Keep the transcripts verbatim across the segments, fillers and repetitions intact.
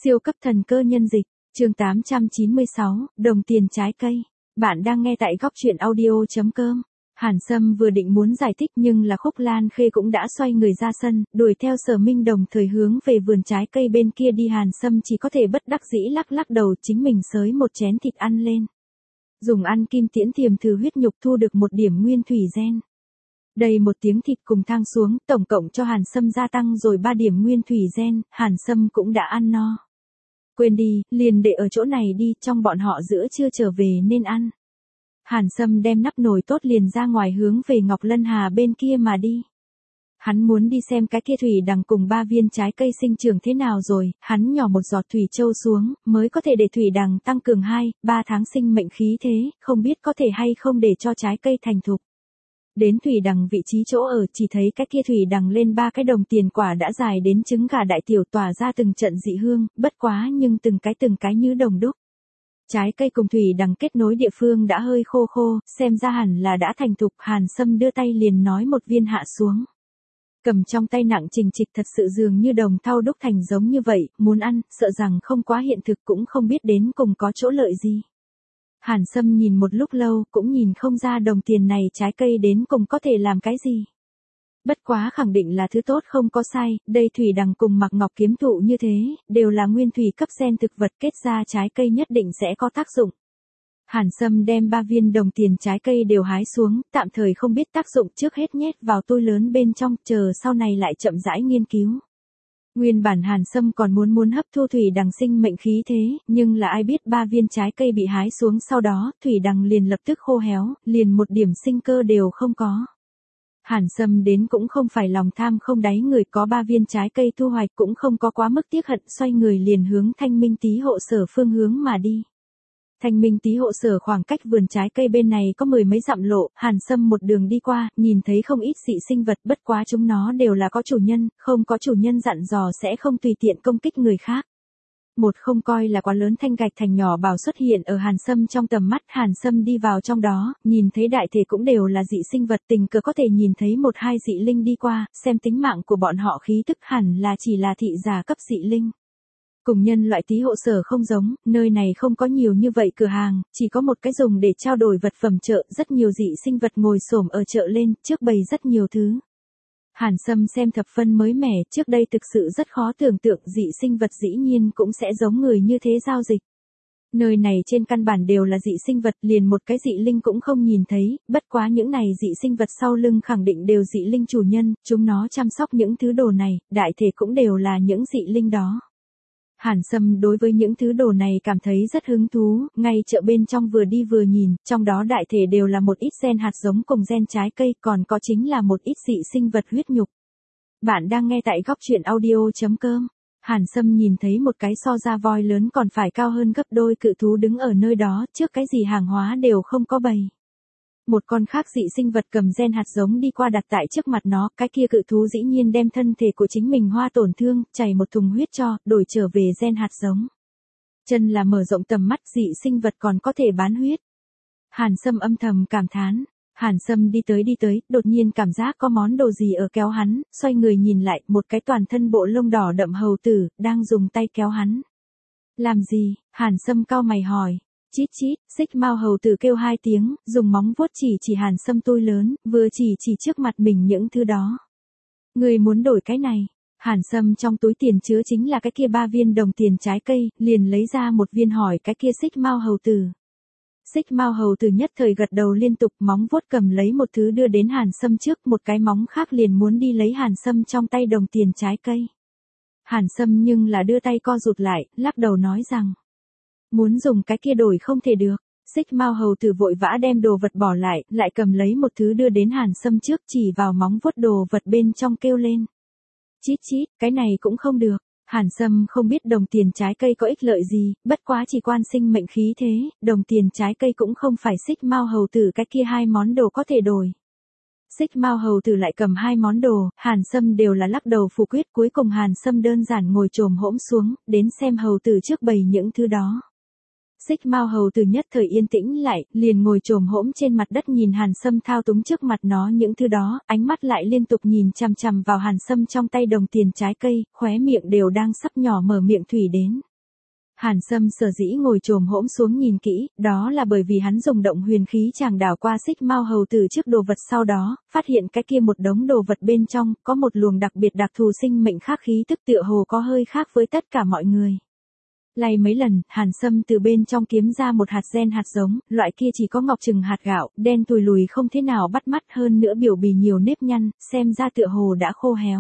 Siêu cấp thần cơ nhân dịch, chương tám trăm chín mươi sáu, đồng tiền trái cây. Bạn đang nghe tại góc truyện audio chấm com. Hàn Sâm vừa định muốn giải thích nhưng là Khúc Lan Khê cũng đã xoay người ra sân, đuổi theo Sở Minh đồng thời hướng về vườn trái cây bên kia đi. Hàn Sâm chỉ có thể bất đắc dĩ lắc lắc đầu, chính mình xới một chén thịt ăn lên. Dùng ăn kim tiễn thiềm thử huyết nhục thu được một điểm nguyên thủy gen. Đây một tiếng thịt cùng thang xuống, tổng cộng cho Hàn Sâm gia tăng rồi ba điểm nguyên thủy gen, Hàn Sâm cũng đã ăn no. Quên đi, liền để ở chỗ này đi, trong bọn họ giữa trưa trở về nên ăn. Hàn Sâm đem nắp nồi tốt liền ra ngoài hướng về Ngọc Lân Hà bên kia mà đi. Hắn muốn đi xem cái kia thủy đằng cùng ba viên trái cây sinh trưởng thế nào rồi, hắn nhỏ một giọt thủy châu xuống, mới có thể để thủy đằng tăng cường hai, ba tháng sinh mệnh khí thế, không biết có thể hay không để cho trái cây thành thục. Đến thủy đằng vị trí chỗ ở, chỉ thấy cái kia thủy đằng lên ba cái đồng tiền quả đã dài đến trứng gà đại tiểu, tỏa ra từng trận dị hương, bất quá nhưng từng cái từng cái như đồng đúc. Trái cây cùng thủy đằng kết nối địa phương đã hơi khô khô, xem ra hẳn là đã thành thục. Hàn Sâm đưa tay liền nói một viên hạ xuống. Cầm trong tay nặng trình trịch, thật sự dường như đồng thau đúc thành giống như vậy, muốn ăn, sợ rằng không quá hiện thực, cũng không biết đến cùng có chỗ lợi gì. Hàn Sâm nhìn một lúc lâu, cũng nhìn không ra đồng tiền này trái cây đến cùng có thể làm cái gì. Bất quá khẳng định là thứ tốt không có sai, đây thủy đằng cùng mặc ngọc kiếm thụ như thế, đều là nguyên thủy cấp gen thực vật, kết ra trái cây nhất định sẽ có tác dụng. Hàn Sâm đem ba viên đồng tiền trái cây đều hái xuống, tạm thời không biết tác dụng, trước hết nhét vào túi lớn bên trong, chờ sau này lại chậm rãi nghiên cứu. Nguyên bản Hàn Sâm còn muốn muốn hấp thu thủy đằng sinh mệnh khí thế, nhưng là ai biết ba viên trái cây bị hái xuống sau đó, thủy đằng liền lập tức khô héo, liền một điểm sinh cơ đều không có. Hàn Sâm đến cũng không phải lòng tham không đáy người, có ba viên trái cây thu hoạch cũng không có quá mức tiếc hận, xoay người liền hướng Thanh Minh Tý hộ sở phương hướng mà đi. Thanh Minh Tý hộ sở khoảng cách vườn trái cây bên này có mười mấy dặm lộ, Hàn Sâm một đường đi qua, nhìn thấy không ít dị sinh vật, bất quá chúng nó đều là có chủ nhân, không có chủ nhân dặn dò sẽ không tùy tiện công kích người khác. Một không coi là quá lớn thanh gạch thành nhỏ bảo xuất hiện ở Hàn Sâm trong tầm mắt. Hàn Sâm đi vào trong đó, nhìn thấy đại thể cũng đều là dị sinh vật, tình cờ có thể nhìn thấy một hai dị linh đi qua, xem tính mạng của bọn họ khí tức hẳn là chỉ là thị giả cấp dị linh. Cùng nhân loại Tý hộ sở không giống, nơi này không có nhiều như vậy cửa hàng, chỉ có một cái dùng để trao đổi vật phẩm chợ, rất nhiều dị sinh vật ngồi xổm ở chợ lên, trước bày rất nhiều thứ. Hàn Sâm xem thập phân mới mẻ, trước đây thực sự rất khó tưởng tượng dị sinh vật dĩ nhiên cũng sẽ giống người như thế giao dịch. Nơi này trên căn bản đều là dị sinh vật, liền một cái dị linh cũng không nhìn thấy, bất quá những này dị sinh vật sau lưng khẳng định đều dị linh chủ nhân, chúng nó chăm sóc những thứ đồ này, đại thể cũng đều là những dị linh đó. Hàn Sâm đối với những thứ đồ này cảm thấy rất hứng thú, ngay chợ bên trong vừa đi vừa nhìn, trong đó đại thể đều là một ít gen hạt giống cùng gen trái cây, còn có chính là một ít dị sinh vật huyết nhục. Bạn đang nghe tại góc truyện audio chấm com. Hàn Sâm nhìn thấy một cái so ra voi lớn còn phải cao hơn gấp đôi cự thú đứng ở nơi đó, trước cái gì hàng hóa đều không có bày. Một con khác dị sinh vật cầm gen hạt giống đi qua đặt tại trước mặt nó, cái kia cự thú dĩ nhiên đem thân thể của chính mình hoa tổn thương, chảy một thùng huyết cho, đổi trở về gen hạt giống. Chân là mở rộng tầm mắt, dị sinh vật còn có thể bán huyết. Hàn Sâm âm thầm cảm thán. Hàn Sâm đi tới đi tới, đột nhiên cảm giác có món đồ gì ở kéo hắn, xoay người nhìn lại, một cái toàn thân bộ lông đỏ đậm hầu tử, đang dùng tay kéo hắn. Làm gì? Hàn Sâm cau mày hỏi. Chít chít, xích mao hầu tử kêu hai tiếng, dùng móng vuốt chỉ chỉ Hàn Sâm tôi lớn, vừa chỉ chỉ trước mặt mình những thứ đó. Người muốn đổi cái này. Hàn Sâm trong túi tiền chứa chính là cái kia ba viên đồng tiền trái cây, liền lấy ra một viên hỏi cái kia xích mao hầu tử. Xích mao hầu tử nhất thời gật đầu liên tục, móng vuốt cầm lấy một thứ đưa đến Hàn Sâm trước, một cái móng khác liền muốn đi lấy Hàn Sâm trong tay đồng tiền trái cây. Hàn Sâm nhưng là đưa tay co rụt lại, lắc đầu nói rằng. Muốn dùng cái kia đổi không thể được. Xích mao hầu tử vội vã đem đồ vật bỏ lại, lại cầm lấy một thứ đưa đến Hàn Sâm trước, chỉ vào móng vuốt đồ vật bên trong kêu lên. Chít chít, cái này cũng không được. Hàn Sâm không biết đồng tiền trái cây có ích lợi gì, bất quá chỉ quan sinh mệnh khí thế, đồng tiền trái cây cũng không phải xích mao hầu tử cái kia hai món đồ có thể đổi. Xích mao hầu tử lại cầm hai món đồ, Hàn Sâm đều là lắc đầu phủ quyết, cuối cùng Hàn Sâm đơn giản ngồi chồm hỗn xuống, đến xem hầu tử trước bày những thứ đó. Xích mao hầu tử nhất thời yên tĩnh lại, liền ngồi chồm hỗn trên mặt đất nhìn Hàn Sâm thao túng trước mặt nó những thứ đó, ánh mắt lại liên tục nhìn chằm chằm vào Hàn Sâm trong tay đồng tiền trái cây, khóe miệng đều đang sắp nhỏ mở miệng thủy đến. Hàn Sâm sở dĩ ngồi chồm hỗn xuống nhìn kỹ, đó là bởi vì hắn dùng động huyền khí chàng đảo qua xích mao hầu tử trước đồ vật, sau đó, phát hiện cái kia một đống đồ vật bên trong, có một luồng đặc biệt đặc thù sinh mệnh khác khí tức tựa hồ có hơi khác với tất cả mọi người. Lay mấy lần, Hàn Sâm từ bên trong kiếm ra một hạt gen hạt giống, loại kia chỉ có ngọc chừng hạt gạo, đen tùi lùi không thế nào bắt mắt, hơn nữa biểu bì nhiều nếp nhăn, xem ra tựa hồ đã khô héo.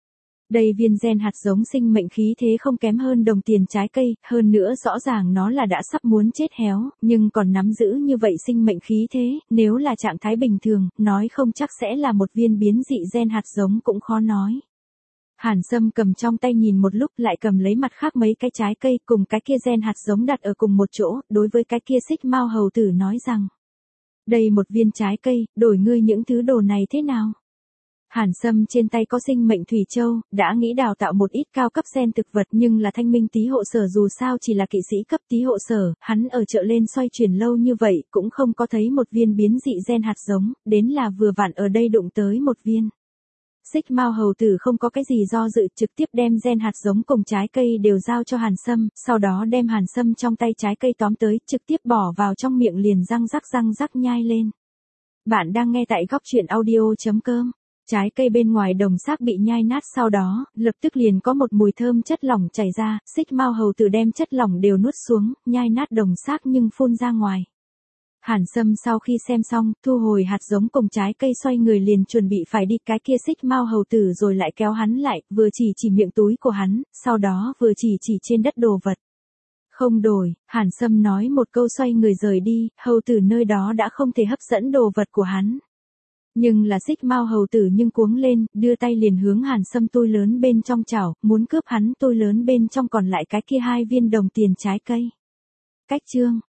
Đây viên gen hạt giống sinh mệnh khí thế không kém hơn đồng tiền trái cây, hơn nữa rõ ràng nó là đã sắp muốn chết héo, nhưng còn nắm giữ như vậy sinh mệnh khí thế, nếu là trạng thái bình thường, nói không chắc sẽ là một viên biến dị gen hạt giống cũng khó nói. Hàn Sâm cầm trong tay nhìn một lúc, lại cầm lấy mặt khác mấy cái trái cây cùng cái kia gen hạt giống đặt ở cùng một chỗ, đối với cái kia xích mao hầu tử nói rằng: đây một viên trái cây, đổi ngươi những thứ đồ này thế nào? Hàn Sâm trên tay có sinh mệnh thủy châu, đã nghĩ đào tạo một ít cao cấp gen thực vật, nhưng là thanh minh tý hộ sở dù sao chỉ là kỵ sĩ cấp tý hộ sở, hắn ở chợ lên xoay chuyển lâu như vậy, cũng không có thấy một viên biến dị gen hạt giống, đến là vừa vặn ở đây đụng tới một viên. Xích mao hầu tử không có cái gì do dự, trực tiếp đem gen hạt giống cùng trái cây đều giao cho Hàn Sâm, sau đó đem Hàn Sâm trong tay trái cây tóm tới, trực tiếp bỏ vào trong miệng liền răng rắc răng rắc nhai lên. Bạn đang nghe tại góc truyện audio chấm com. Trái cây bên ngoài đồng xác bị nhai nát, sau đó, lập tức liền có một mùi thơm chất lỏng chảy ra, xích mao hầu tử đem chất lỏng đều nuốt xuống, nhai nát đồng xác nhưng phun ra ngoài. Hàn Sâm sau khi xem xong, thu hồi hạt giống cùng trái cây, xoay người liền chuẩn bị phải đi, cái kia xích mao hầu tử rồi lại kéo hắn lại, vừa chỉ chỉ miệng túi của hắn, sau đó vừa chỉ chỉ trên đất đồ vật. Không đổi, Hàn Sâm nói một câu xoay người rời đi, hầu tử nơi đó đã không thể hấp dẫn đồ vật của hắn. Nhưng là xích mao hầu tử nhưng cuống lên, đưa tay liền hướng Hàn Sâm túi lớn bên trong chảo, muốn cướp hắn túi lớn bên trong còn lại cái kia hai viên đồng tiền trái cây. Cách chương